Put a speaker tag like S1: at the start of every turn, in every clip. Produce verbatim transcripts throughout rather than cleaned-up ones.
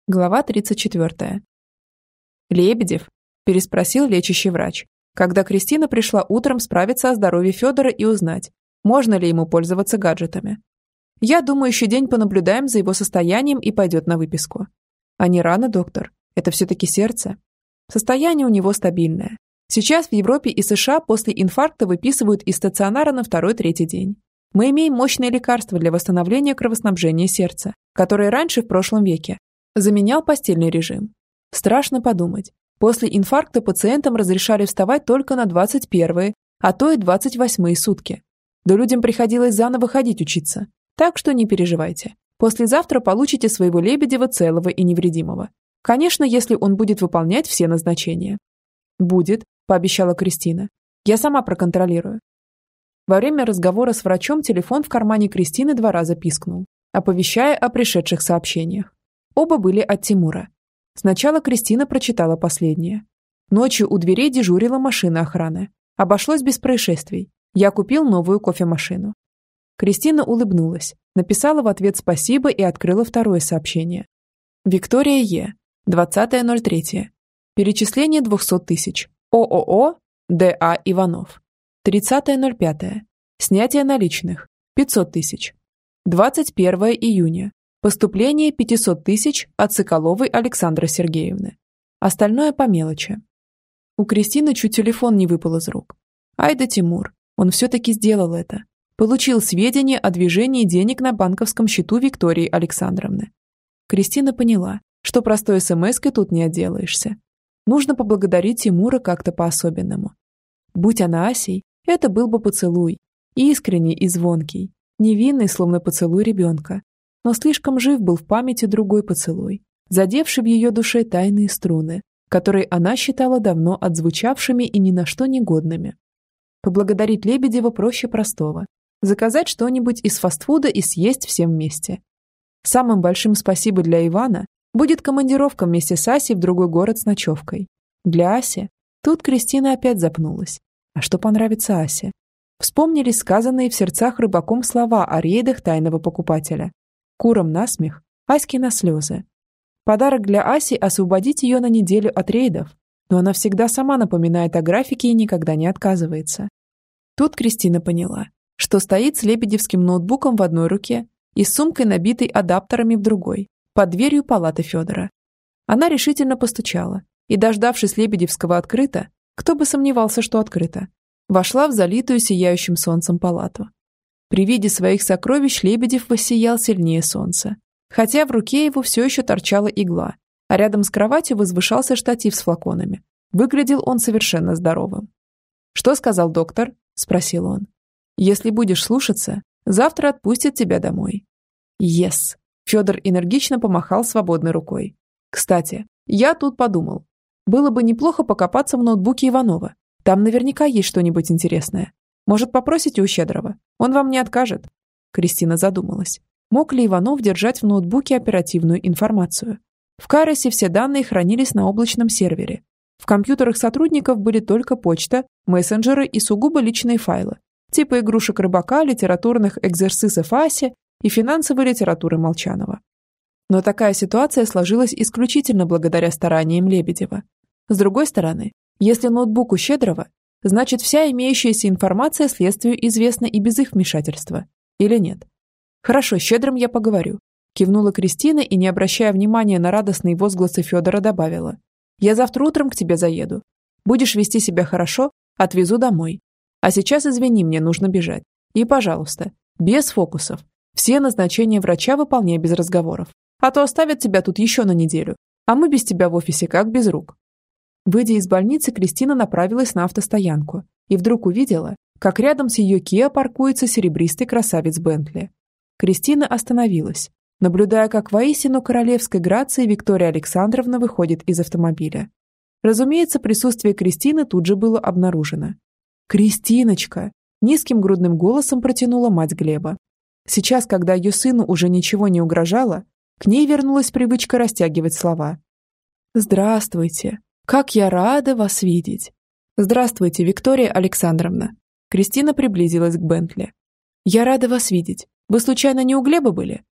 S1: Глава тридцать четвёртая. «Лебедев?» – переспросил лечащий врач, когда Кристина пришла утром справиться о здоровье Федора и узнать, можно ли ему пользоваться гаджетами. «Я думаю, еще день понаблюдаем за его состоянием и пойдет на выписку». «А не рано, доктор? Это все-таки сердце?» «Состояние у него стабильное. Сейчас в Европе и США после инфаркта выписывают из стационара на второй-третий день. Мы имеем мощные лекарства для восстановления кровоснабжения сердца, которые раньше в прошлом веке заменял постельный режим. Страшно подумать. После инфаркта пациентам разрешали вставать только на двадцать первые, а то и двадцать восьмые сутки. Да людям приходилось заново ходить учиться. Так что не переживайте. Послезавтра получите своего Лебедева целого и невредимого. Конечно, если он будет выполнять все назначения». «Будет», – пообещала Кристина. «Я сама проконтролирую». Во время разговора с врачом телефон в кармане Кристины два раза пискнул, оповещая о пришедших сообщениях. Оба были от Тимура. Сначала Кристина прочитала последнее. Ночью у дверей дежурила машина охраны. Обошлось без происшествий. Я купил новую кофемашину. Кристина улыбнулась, написала в ответ спасибо и открыла второе сообщение. Виктория Е. двадцатое ноль третье. Перечисление двухсот тысяч. ООО Д А Иванов. тридцатое ноль пятое. Снятие наличных. пятьсот тысяч. двадцать первое июня. Поступление пятьсот тысяч от Соколовой Александры Сергеевны. Остальное по мелочи. У Кристины чуть телефон не выпал из рук. Ай да Тимур, он все-таки сделал это. Получил сведения о движении денег на банковском счету Виктории Александровны. Кристина поняла, что простой смс-кой тут не отделаешься. Нужно поблагодарить Тимура как-то по-особенному. Будь она Асей, это был бы поцелуй. Искренний и звонкий. Невинный, словно поцелуй ребенка. Но слишком жив был в памяти другой поцелуй, задевший в ее душе тайные струны, которые она считала давно отзвучавшими и ни на что негодными. Поблагодарить Лебедева проще простого. Заказать что-нибудь из фастфуда и съесть всем вместе. Самым большим спасибо для Ивана будет командировка вместе с Асей в другой город с ночевкой. Для Аси тут Кристина опять запнулась. А что понравится Асе? Вспомнились сказанные в сердцах рыбаком слова о рейдах тайного покупателя. Курам на смех, Аське на слезы. Подарок для Аси – освободить ее на неделю от рейдов, но она всегда сама напоминает о графике и никогда не отказывается. Тут Кристина поняла, что стоит с лебедевским ноутбуком в одной руке и с сумкой, набитой адаптерами в другой, под дверью палаты Федора. Она решительно постучала и, дождавшись лебедевского открыто, кто бы сомневался, что открыто, вошла в залитую сияющим солнцем палату. При виде своих сокровищ Лебедев воссиял сильнее солнца, хотя в руке его все еще торчала игла, а рядом с кроватью возвышался штатив с флаконами. Выглядел он совершенно здоровым. «Что сказал доктор?» – спросил он. «Если будешь слушаться, завтра отпустят тебя домой». «Ес!» – Федор энергично помахал свободной рукой. «Кстати, я тут подумал. Было бы неплохо покопаться в ноутбуке Иванова. Там наверняка есть что-нибудь интересное. Может, попросите у Щедрого? Он вам не откажет». Кристина задумалась. Мог ли Иванов держать в ноутбуке оперативную информацию? В Кайросе все данные хранились на облачном сервере. В компьютерах сотрудников были только почта, мессенджеры и сугубо личные файлы, типа игрушек рыбака, литературных экзерсисов Аси и финансовой литературы Молчанова. Но такая ситуация сложилась исключительно благодаря стараниям Лебедева. С другой стороны, если ноутбук у Щедрого, значит, вся имеющаяся информация следствию известна и без их вмешательства. Или нет? «Хорошо, с Щедрым я поговорю», – кивнула Кристина и, не обращая внимания на радостные возгласы Федора, добавила. «Я завтра утром к тебе заеду. Будешь вести себя хорошо, отвезу домой. А сейчас, извини, мне нужно бежать. И, пожалуйста, без фокусов. Все назначения врача выполняй без разговоров. А то оставят тебя тут еще на неделю. А мы без тебя в офисе как без рук». Выйдя из больницы, Кристина направилась на автостоянку и вдруг увидела, как рядом с ее Киа паркуется серебристый красавец Бентли. Кристина остановилась, наблюдая, как воистину королевской грацией Виктория Александровна выходит из автомобиля. Разумеется, присутствие Кристины тут же было обнаружено. «Кристиночка!» – низким грудным голосом протянула мать Глеба. Сейчас, когда ее сыну уже ничего не угрожало, к ней вернулась привычка растягивать слова. «Здравствуйте! Как я рада вас видеть!» «Здравствуйте, Виктория Александровна!» Кристина приблизилась к Бентли. «Я рада вас видеть. Вы случайно не у Глеба были?»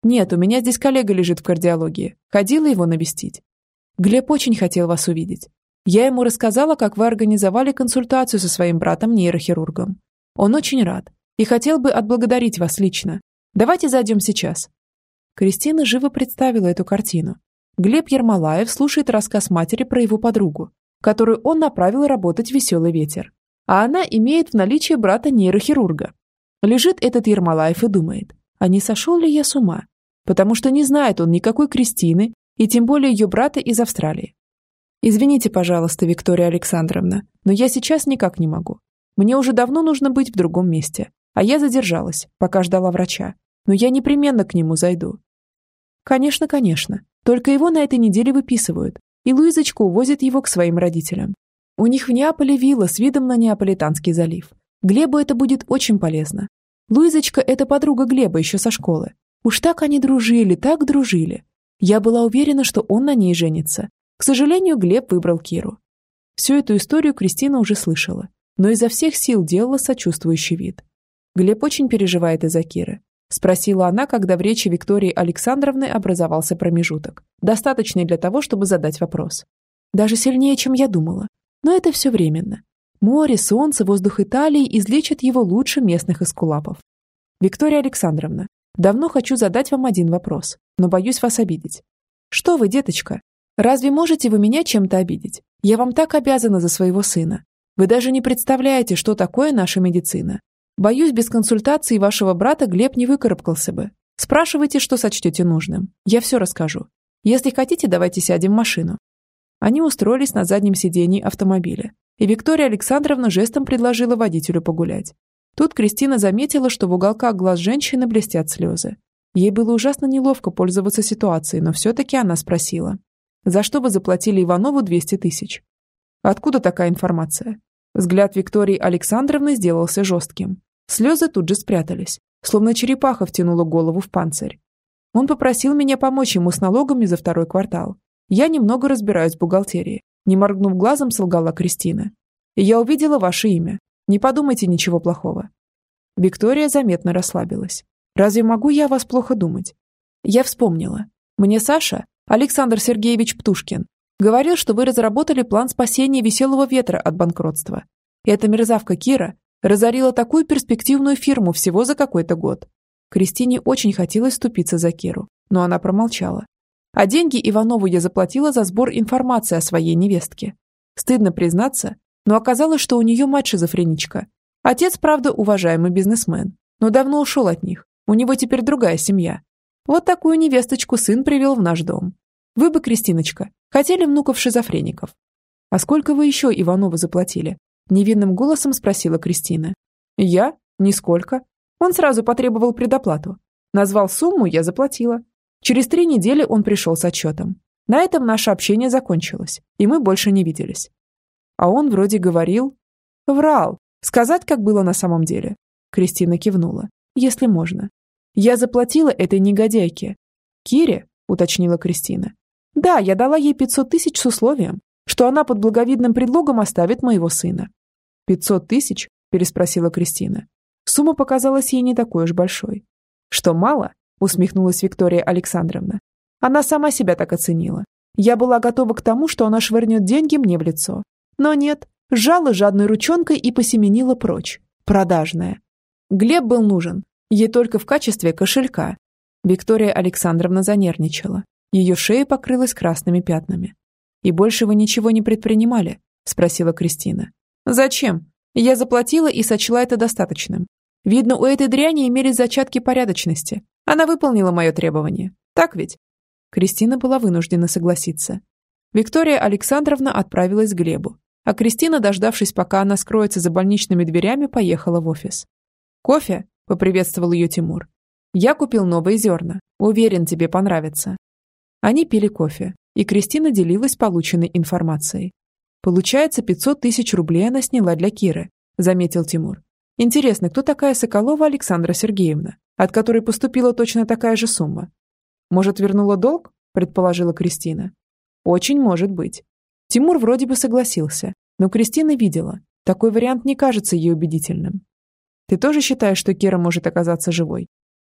S1: Нет, у меня здесь коллега лежит в кардиологии. Ходила его навестить. Глеб очень хотел вас увидеть. Я ему рассказала, как вы организовали консультацию со своим братом-нейрохирургом. Он очень рад и хотел бы отблагодарить вас лично. Давайте зайдем сейчас». Кристина живо представила эту картину. Глеб Ермолаев слушает рассказ матери про его подругу, которую он направил работать в «Веселый ветер». А она имеет в наличии брата-нейрохирурга. Лежит этот Ермолаев и думает, а не сошел ли я с ума? Потому что не знает он никакой Кристины, и тем более ее брата из Австралии. «Извините, пожалуйста, Виктория Александровна, но я сейчас никак не могу. Мне уже давно нужно быть в другом месте, а я задержалась, пока ждала врача. Но я непременно к нему зайду». «Конечно, конечно. Только его на этой неделе выписывают, и Луизочка увозит его к своим родителям. У них в Неаполе вилла с видом на Неаполитанский залив. Глебу это будет очень полезно. Луизочка – это подруга Глеба еще со школы. Уж так они дружили, так дружили. Я была уверена, что он на ней женится. К сожалению, Глеб выбрал Киру». Всю эту историю Кристина уже слышала, но изо всех сил делала сочувствующий вид. «Глеб очень переживает из-за Киры?» – спросила она, когда в речи Виктории Александровны образовался промежуток, достаточный для того, чтобы задать вопрос. «Даже сильнее, чем я думала. Но это все временно. Море, солнце, воздух Италии излечат его лучше местных эскулапов. Виктория Александровна, давно хочу задать вам один вопрос, но боюсь вас обидеть. Что вы, деточка? Разве можете вы меня чем-то обидеть? Я вам так обязана за своего сына. Вы даже не представляете, что такое наша медицина. Боюсь, без консультации вашего брата Глеб не выкарабкался бы. Спрашивайте, что сочтете нужным. Я все расскажу. Если хотите, давайте сядем в машину». Они устроились на заднем сидении автомобиля, и Виктория Александровна жестом предложила водителю погулять. Тут Кристина заметила, что в уголках глаз женщины блестят слезы. Ей было ужасно неловко пользоваться ситуацией, но все-таки она спросила: «За что вы заплатили Иванову двести тысяч?» «Откуда такая информация?» Взгляд Виктории Александровны сделался жестким. Слезы тут же спрятались, словно черепаха втянула голову в панцирь. «Он попросил меня помочь ему с налогами за второй квартал. Я немного разбираюсь в бухгалтерии», — не моргнув глазом, солгала Кристина. «И я увидела ваше имя. Не подумайте ничего плохого». Виктория заметно расслабилась. «Разве могу я о вас плохо думать?» «Я вспомнила. Мне Саша, Александр Сергеевич Птушкин, говорил, что вы разработали план спасения «Веселого ветра» от банкротства. И эта мерзавка Кира разорила такую перспективную фирму всего за какой-то год». Кристине очень хотелось вступиться за Киру, но она промолчала. А деньги Иванову я заплатила за сбор информации о своей невестке. Стыдно признаться, но оказалось, что у нее мать шизофреничка. Отец, правда, уважаемый бизнесмен, но давно ушел от них. У него теперь другая семья. Вот такую невесточку сын привел в наш дом. Вы бы, Кристиночка, хотели внуков-шизофреников. «А сколько вы еще Иванову заплатили?» Невинным голосом спросила Кристина. «Я? Нисколько. Он сразу потребовал предоплату. Назвал сумму, я заплатила. Через три недели он пришел с отчетом. На этом наше общение закончилось, и мы больше не виделись». А он вроде говорил... Врал. Сказать, как было на самом деле. Кристина кивнула. «Если можно. Я заплатила этой негодяйке». «Кире?» — уточнила Кристина. «Да, я дала ей пятьсот тысяч с условием, что она под благовидным предлогом оставит моего сына». «Пятьсот тысяч?» – переспросила Кристина. Сумма показалась ей не такой уж большой. «Что, мало?» – усмехнулась Виктория Александровна. Она сама себя так оценила. Я была готова к тому, что она швырнет деньги мне в лицо. Но нет, сжала жадной ручонкой и посеменила прочь. Продажная. Глеб был нужен. Ей только в качестве кошелька. Виктория Александровна занервничала. Ее шея покрылась красными пятнами. «И больше вы ничего не предпринимали?» – спросила Кристина. «Зачем? Я заплатила и сочла это достаточным. Видно, у этой дряни имелись зачатки порядочности. Она выполнила мое требование. Так ведь?» Кристина была вынуждена согласиться. Виктория Александровна отправилась к Глебу, а Кристина, дождавшись, пока она скроется за больничными дверями, поехала в офис. «Кофе?» – поприветствовал ее Тимур. «Я купил новые зерна. Уверен, тебе понравится». Они пили кофе, и Кристина делилась полученной информацией. «Получается, пятьсот тысяч рублей она сняла для Киры», – заметил Тимур. «Интересно, кто такая Соколова Александра Сергеевна, от которой поступила точно такая же сумма?» «Может, вернула долг?» – предположила Кристина. «Очень может быть». Тимур вроде бы согласился, но Кристина видела, такой вариант не кажется ей убедительным. «Ты тоже считаешь, что Кира может оказаться живой?»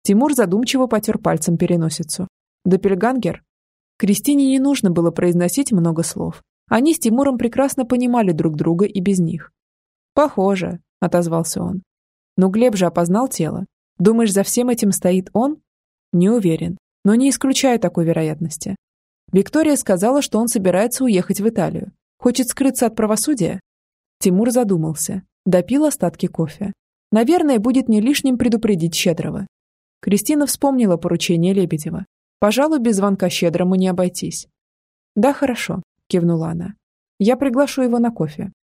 S1: Тимур задумчиво потер пальцем переносицу. Доппельгангер? Кристине не нужно было произносить много слов. Они с Тимуром прекрасно понимали друг друга и без них. «Похоже», — отозвался он. «Но Глеб же опознал тело. Думаешь, за всем этим стоит он?» «Не уверен, но не исключаю такой вероятности. Виктория сказала, что он собирается уехать в Италию. Хочет скрыться от правосудия?» Тимур задумался, допил остатки кофе. Наверное, будет не лишним предупредить Щедрого. Кристина вспомнила поручение Лебедева. Пожалуй, без звонка Щедрому не обойтись. «Да, хорошо», – кивнула она. «Я приглашу его на кофе.